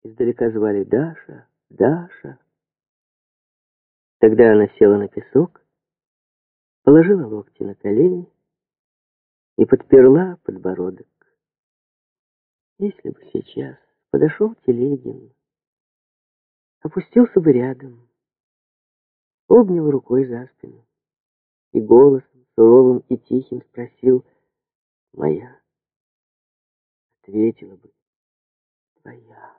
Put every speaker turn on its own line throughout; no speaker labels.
Издалека звали Даша, Даша. Тогда она села на песок, положила локти на колени и подперла подбородок. Если бы сейчас подошел Телегин, опустился бы рядом, обнял рукой за спину и голосом суровым и тихим спросил: «Моя?» Ответила бы: «Твоя».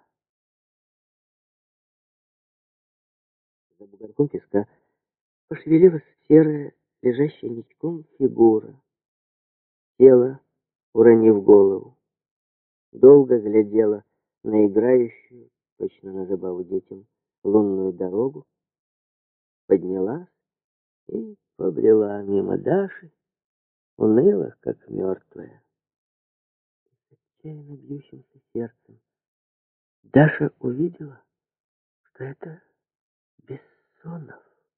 За бугорком песка пошевелилась серая, лежащая ничком фигура. Села, уронив голову, долго глядела на играющую, точно на забаву детям, лунную дорогу, поднялась и побрела мимо Даши, уныла, как мертвая. С отчаянно бьющимся сердцем Даша увидела, что это Бессонов.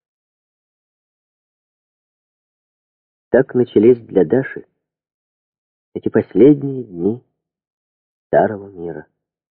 Так начались для Даши эти последние дни старого мира.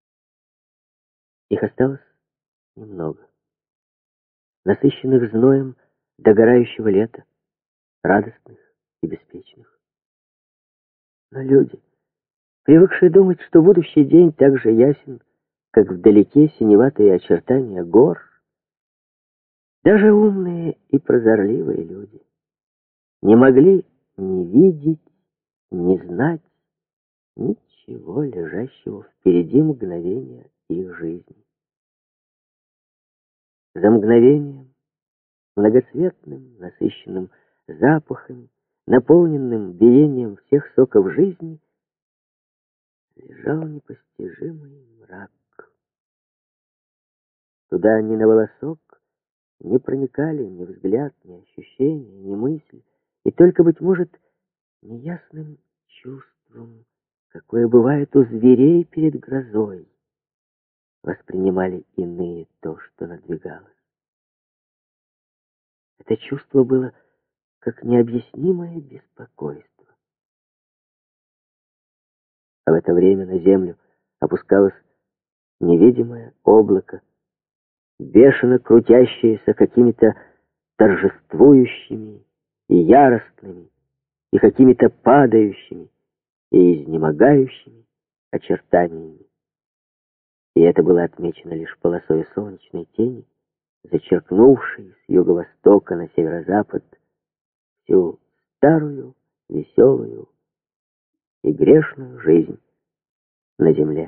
Их осталось немного, насыщенных зноем догорающего лета, радостных и беспечных. Но люди, привыкшие думать, что будущий день так же ясен, как вдалеке синеватые очертания гор, даже умные и прозорливые люди, не могли ни видеть, ни знать ничего, лежащего впереди мгновения их жизни. За мгновением, многоцветным, насыщенным запахами, наполненным биением всех соков жизни, лежал непостижимый мрак. Туда ни на волосок не проникали ни взгляд, ни ощущение, ни мысль, и только, быть может, неясным чувством, какое бывает у зверей перед грозой, воспринимали иные то, что надвигалось. Это чувство было как необъяснимое беспокойство. А в это время на землю опускалось невидимое облако, бешено крутящееся какими-то торжествующими и яростными, и какими-то падающими и изнемогающими очертаниями. И это было отмечено лишь полосой солнечной тени, зачеркнувшей с юго-востока на северо-запад всю старую, веселую и грешную жизнь на земле.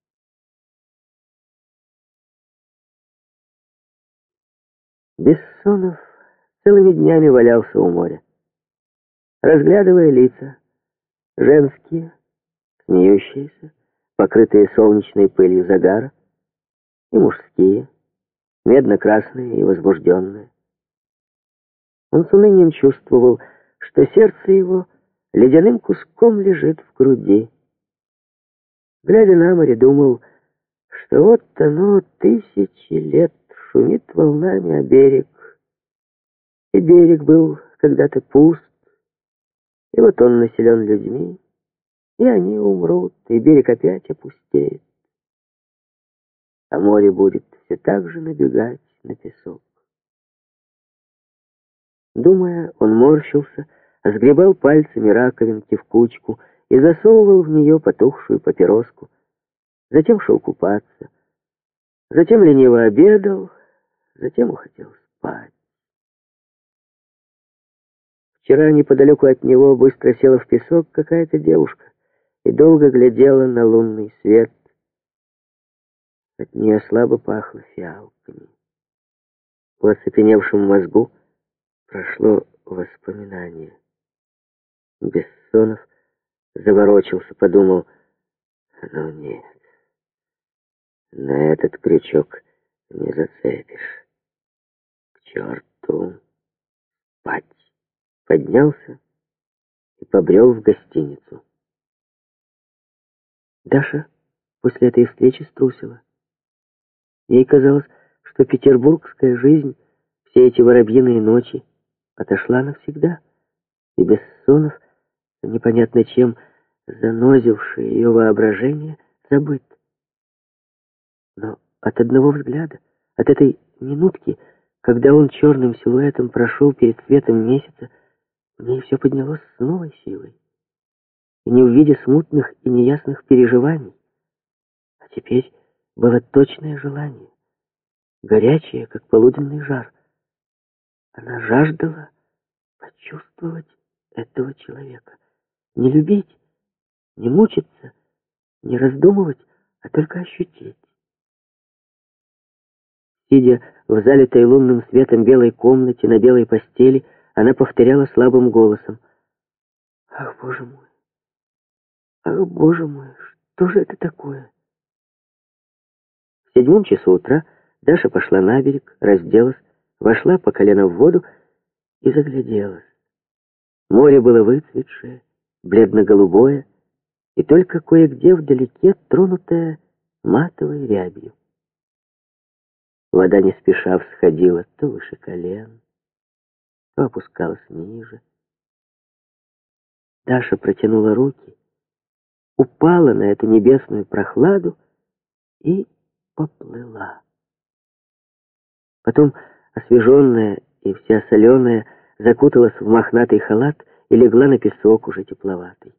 Бессонов целыми днями валялся у моря, разглядывая лица, женские, смеющиеся, покрытые солнечной пылью загара, и мужские, медно-красные и возбужденные. Он с унынием чувствовал, что сердце его ледяным куском лежит в груди. Глядя на море, думал, что вот оно тысячи лет шумит волнами о берег, и берег был когда-то пуст, и вот он населен людьми, и они умрут, и берег опять опустеет, а море будет все так же набегать на песок. Думая, он морщился, сгребал пальцами раковинки в кучку и засовывал в нее потухшую папироску. Затем шел купаться, затем лениво обедал, затем уходил спать. Вчера неподалеку от него быстро села в песок какая-то девушка и долго глядела на лунный свет. От нее слабо пахло фиалками. В оцепеневшем мозгу прошло воспоминание. Бессонов заворочился, подумал: ну нет, на этот крючок не зацепишь. К черту, спать. Поднялся и побрел в гостиницу. Даша после этой встречи струсила. Ей казалось, что петербургская жизнь, все эти воробьиные ночи, отошла навсегда, и Бессонов, непонятно чем занозивший ее воображение, забыт. Но от одного взгляда, от этой минутки, когда он черным силуэтом прошел перед светом месяца, в ней все поднялось с новой силой. И не увидя смутных и неясных переживаний, а теперь было точное желание, горячее, как полуденный жар. Она жаждала почувствовать этого человека, не любить, не мучиться, не раздумывать, а только ощутить. Сидя в залитой лунным светом белой комнате на белой постели, она повторяла слабым голосом: «Ах, Боже мой! Ах, Боже мой! Что же это такое?» В 7 часу утра Даша пошла на берег, разделась, вошла по колено в воду и загляделась. Море было выцветшее, бледно-голубое, и только кое-где вдалеке тронутое матовой рябью. Вода не спеша всходила то выше колен, то опускалась ниже. Даша протянула руки, упала на эту небесную прохладу и поплыла. Потом, освеженная и вся соленая, закуталась в мохнатый халат и легла на песок уже тепловатый.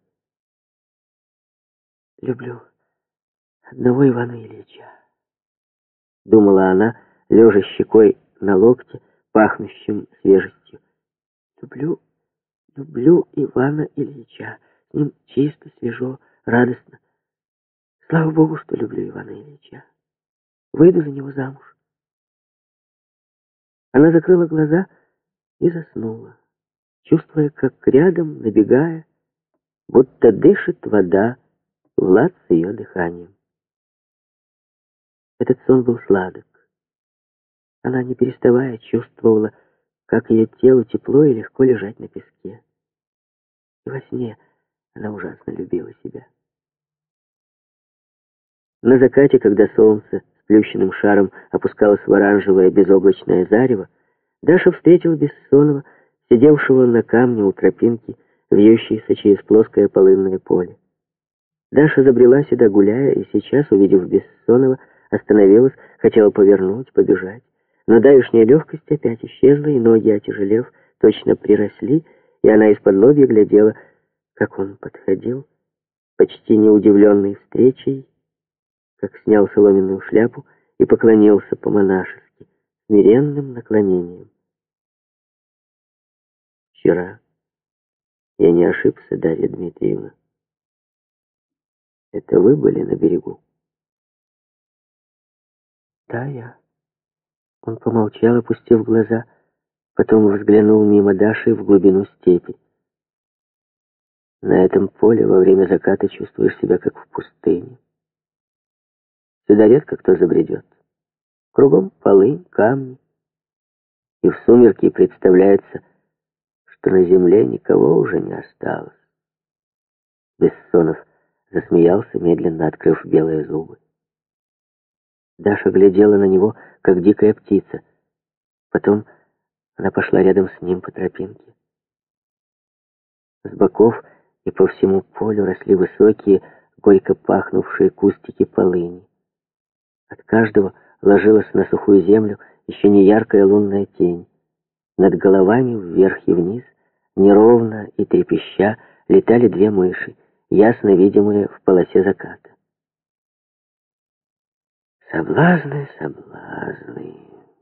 «Люблю одного Ивана Ильича», — думала она, лежа щекой на локте, пахнущем свежестью. «Люблю, люблю Ивана Ильича. С ним чисто, свежо, радостно. Слава Богу, что люблю Ивана Ильича. Выйду за него замуж». Она закрыла глаза и заснула, чувствуя, как рядом, набегая, будто дышит вода, Влад с ее дыханием. Этот сон был сладок. Она, не переставая, чувствовала, как ее телу тепло и легко лежать на песке. И во сне она ужасно любила себя. На закате, когда солнце с плющенным шаром опускалось в оранжевое безоблачное зарево, Даша встретила Бессонова, сидевшего на камне у тропинки, вьющейся через плоское полынное поле. Даша забрела сюда, гуляя, и сейчас, увидев Бессонова, остановилась, хотела повернуть, побежать. Но давешняя легкость опять исчезла, и ноги, отяжелев, точно приросли, и она из-под лобья глядела, как он подходил, почти не удивленный встречей, как снял соломенную шляпу и поклонился по-монашески, смиренным наклонением. «Вчера я не ошибся, Дарья Дмитриевна. Это вы были на берегу?» «Да, я». Он помолчал, опустив глаза, потом взглянул мимо Даши в глубину степи. «На этом поле во время заката чувствуешь себя как в пустыне. Сюда редко кто забредет. Кругом полынь, камни. И в сумерки представляется, что на земле никого уже не осталось». Бессонов засмеялся, медленно открыв белые зубы. Даша глядела на него, как дикая птица. Потом она пошла рядом с ним по тропинке. С боков и по всему полю росли высокие, горько пахнувшие кустики полыни. От каждого ложилась на сухую землю еще не яркая лунная тень. Над головами вверх и вниз, неровно и трепеща, летали 2 мыши, ясно видимые в полосе заката. Соблазны, соблазны.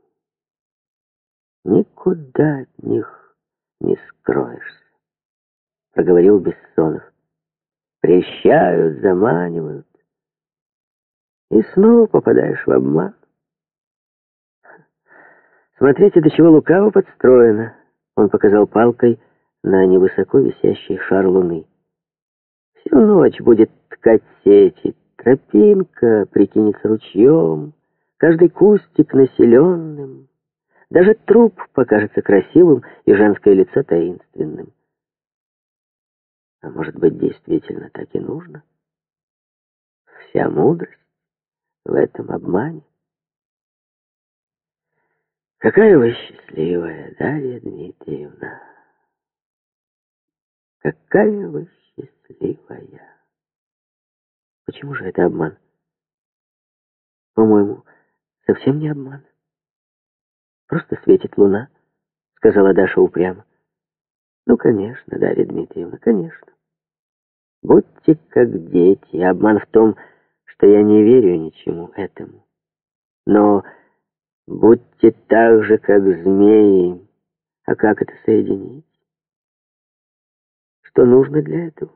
Никуда от них не скроешься, проговорил Бессонов. Прельщают, заманивают. И снова попадаешь в обман. Смотрите, до чего лукаво подстроено. Он показал палкой на невысоко висящий шар луны. Всю ночь будет ткать сети. Тропинка прикинется ручьем, каждый кустик населенным. Даже труп покажется красивым и женское лицо таинственным. А может быть, действительно так и нужно? Вся мудрость в этом обмане. Какая вы счастливая, Дарья Дмитриевна. Какая вы счастливая. Почему же это обман? По-моему, совсем не обман. Просто светит луна, сказала Даша упрямо. Ну, конечно, Дарья Дмитриевна, конечно. Будьте как дети. Обман в том, что я не верю ничему этому. Но будьте так же, как змеи. А как это соединить? Что нужно для этого?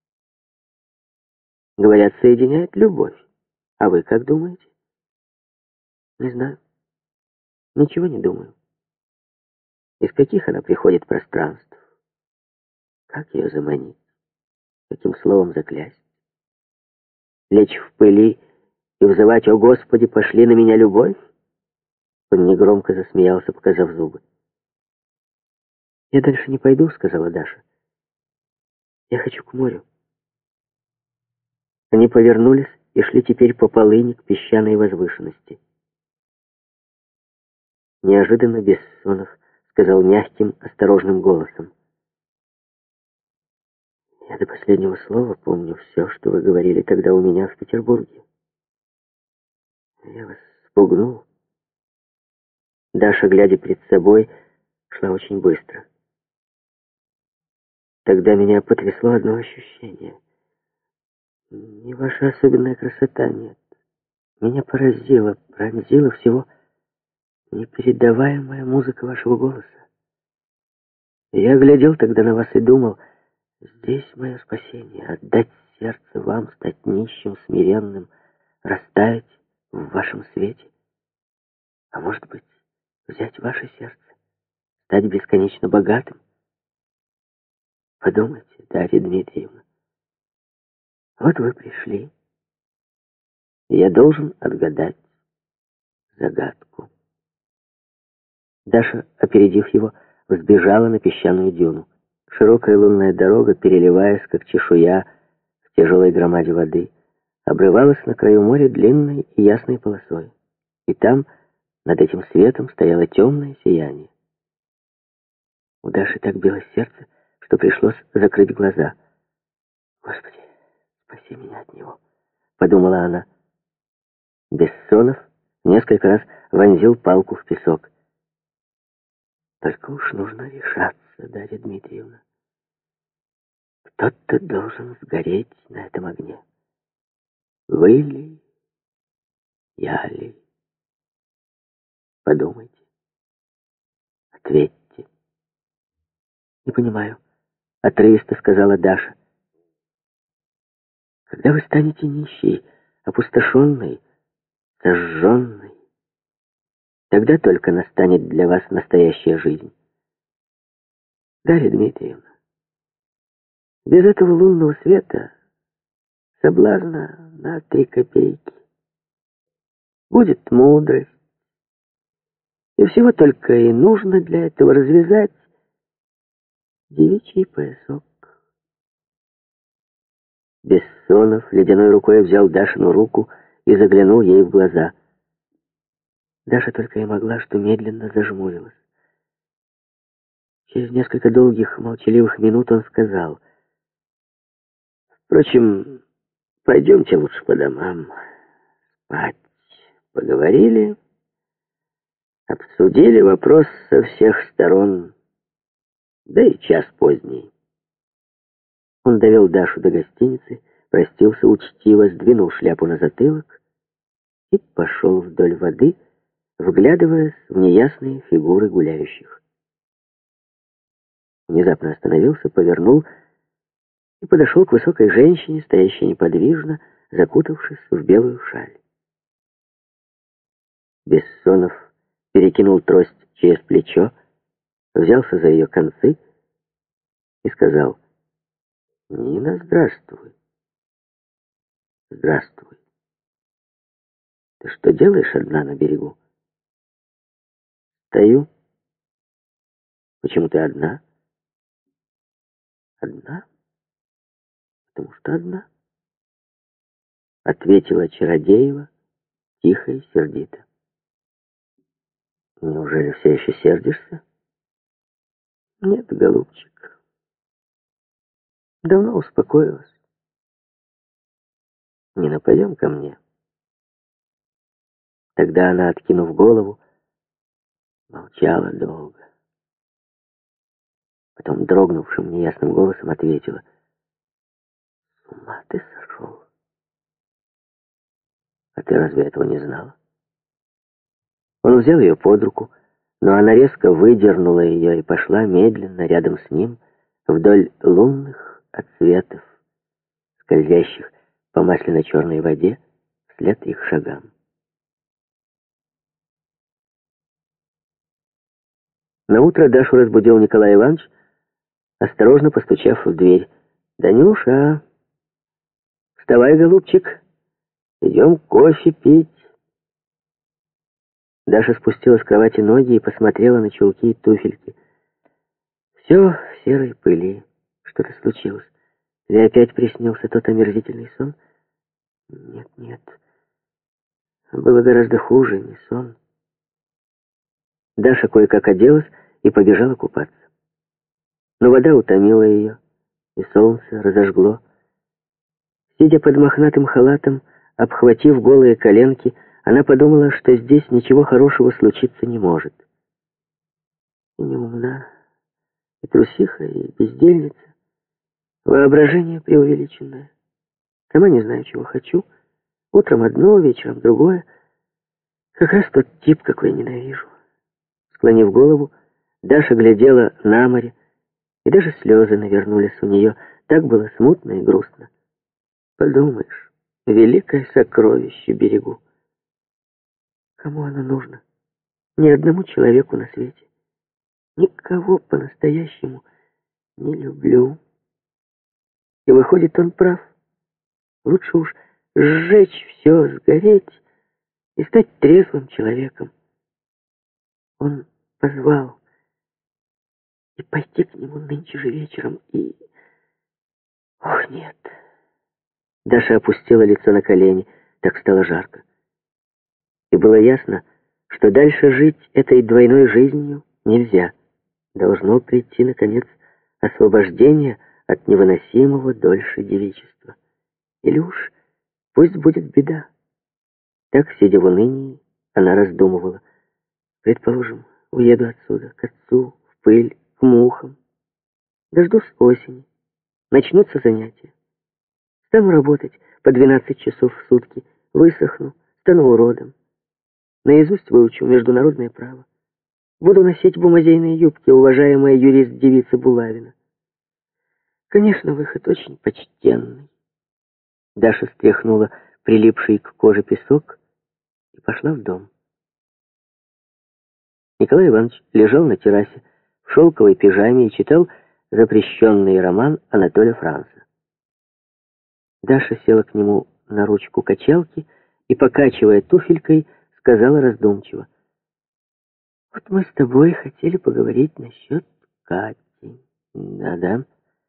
Говорят, соединяет любовь. А вы как думаете? Не знаю. Ничего не думаю. Из каких она приходит пространств? Как ее заманить? Каким словом заклясть? Лечь в пыли и взывать: «О Господи, пошли на меня любовь»? Он негромко засмеялся, показав зубы. «Я дальше не пойду», — сказала Даша. «Я хочу к морю». Они повернулись и шли теперь по полыни к песчаной возвышенности. Неожиданно Бессонов сказал мягким, осторожным голосом: «Я до последнего слова помню все, что вы говорили тогда у меня в Петербурге. Я вас спугнул». Даша, глядя перед собой, шла очень быстро. Тогда меня потрясло одно ощущение. Не ваша особенная красота, нет. Меня поразила, пронзила всего непередаваемая музыка вашего голоса. Я глядел тогда на вас и думал: здесь мое спасение, отдать сердце вам, стать нищим, смиренным, растаять в вашем свете. А может быть, взять ваше сердце, стать бесконечно богатым? Подумайте, Дарья Дмитриевна, вот вы пришли, и я должен отгадать загадку. Даша, опередив его, взбежала на песчаную дюну. Широкая лунная дорога, переливаясь, как чешуя в тяжелой громаде воды, обрывалась на краю моря длинной и ясной полосой. И там, над этим светом, стояло темное сияние. У Даши так билось сердце, что пришлось закрыть глаза. «Господи, спаси меня от него», — подумала она. Бессонов несколько раз вонзил палку в песок. «Только уж нужно решаться, Дарья Дмитриевна. Кто-то должен сгореть на этом огне. Вы ли, я ли? Подумайте, ответьте». «Не понимаю», — отрывисто сказала Даша. «Когда вы станете нищей, опустошенной, сожженной, тогда только настанет для вас настоящая жизнь. Дарья Дмитриевна, без этого лунного света соблазна на 3 копейки. Будет мудрость, и всего только и нужно для этого развязать девичий поясок». Бессонов ледяной рукой взял Дашину руку и заглянул ей в глаза. Даша только и могла что медленно зажмурилась. Через несколько долгих молчаливых минут он сказал: «Впрочем, пойдемте лучше по домам. Спать. Поговорили, обсудили вопрос со всех сторон, да и час поздний». Он довел Дашу до гостиницы, простился учтиво, сдвинул шляпу на затылок и пошел вдоль воды, вглядываясь в неясные фигуры гуляющих. Внезапно остановился, повернул и подошел к высокой женщине, стоящей неподвижно, закутавшись в белую шаль. Бессонов перекинул трость через плечо, взялся за ее концы и сказал: «Нина, здравствуй». «Здравствуй. Ты что делаешь одна на берегу?» «Стою». «Почему ты одна?» «Одна? Потому что одна», — ответила Чародеева тихо и сердито. «Неужели все еще сердишься?» «Нет, голубчик, давно успокоилась. Нина, пойдем ко мне». Тогда она, откинув голову, молчала долго. Потом дрогнувшим неясным голосом ответила: «С ума ты сошел? А ты разве этого не знала?» Он взял ее под руку, но она резко выдернула ее и пошла медленно рядом с ним вдоль лунных отсветов, скользящих по масляно-черной воде вслед их шагам. Наутро Дашу разбудил Николай Иванович, осторожно постучав в дверь. «Данюша, вставай, голубчик, идем кофе пить». Даша спустила с кровати ноги и посмотрела на чулки и туфельки. Все в серой пыли. Что-то случилось. Или опять приснился тот омерзительный сон? Нет, нет. Было гораздо хуже, не сон. Даша кое-как оделась и побежала купаться. Но вода утомила ее, и солнце разожгло. Сидя под мохнатым халатом, обхватив голые коленки, она подумала, что здесь ничего хорошего случиться не может. И не умна, и трусиха, и бездельница. Воображение преувеличенное. Сама не знаю, чего хочу. Утром одно, вечером другое. Как раз тот тип, какой ненавижу. Склонив голову, Даша глядела на море, и даже слезы навернулись у нее. Так было смутно и грустно. Подумаешь, великое сокровище берегу. Кому оно нужно? Ни одному человеку на свете. Никого по-настоящему не люблю. И выходит, он прав. Лучше уж сжечь все, сгореть и стать трезвым человеком. Он позвал, и пойти к нему нынче же вечером, и... Ох, нет. Даша опустила лицо на колени, так стало жарко. И было ясно, что дальше жить этой двойной жизнью нельзя. Должно прийти, наконец, освобождение от невыносимого дольше девичества. Или уж пусть будет беда. Так, сидя в унынии, она раздумывала. Предположим, уеду отсюда, к отцу, в пыль, к мухам. Дождусь осени. Начнутся занятия. Стану работать по 12 часов в сутки. Высохну, стану уродом. Наизусть выучу международное право. Буду носить бумазейные юбки, уважаемая юрист-девица Булавина. Конечно, выход очень почтенный. Даша стряхнула прилипший к коже песок и пошла в дом. Николай Иванович лежал на террасе в шелковой пижаме и читал запрещенный роман Анатолия Франса. Даша села к нему на ручку качалки и, покачивая туфелькой, сказала раздумчиво: «Вот мы с тобой хотели поговорить насчет Кати». «Да-да.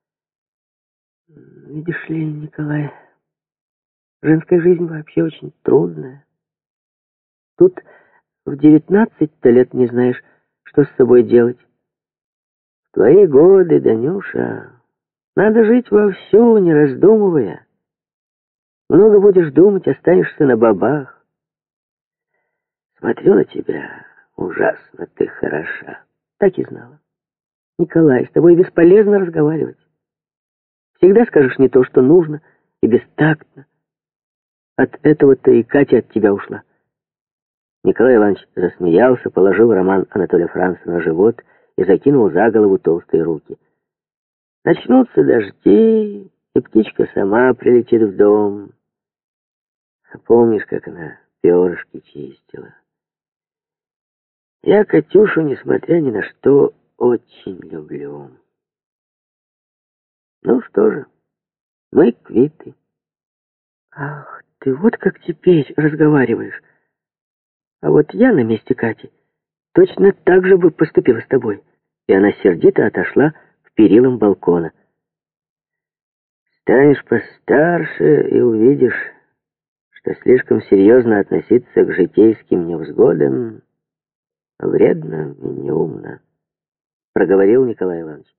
Видишь ли, Николай, женская жизнь вообще очень трудная. Тут в 19-то лет не знаешь, что с собой делать. В твои годы, Данюша, надо жить вовсю, не раздумывая. Много будешь думать, останешься на бабах. Смотрю на тебя, ужасно ты хороша». Так и знала. Николай, с тобой бесполезно разговаривать. Всегда скажешь не то, что нужно, и бестактно. От этого-то и Катя от тебя ушла. Николай Иванович засмеялся, положил роман Анатолия Франса на живот и закинул за голову толстые руки. Начнутся дожди, и птичка сама прилетит в дом. Помнишь, как она перышки чистила? Я Катюшу, несмотря ни на что, очень люблю. Ну что же, мы квиты. Ах, ты вот как теперь разговариваешь. А вот я на месте Кати точно так же бы поступила с тобой. И она сердито отошла к перилам балкона. Станешь постарше и увидишь, что слишком серьезно относиться к житейским невзгодам вредно и неумно, проговорил Николай Иванович.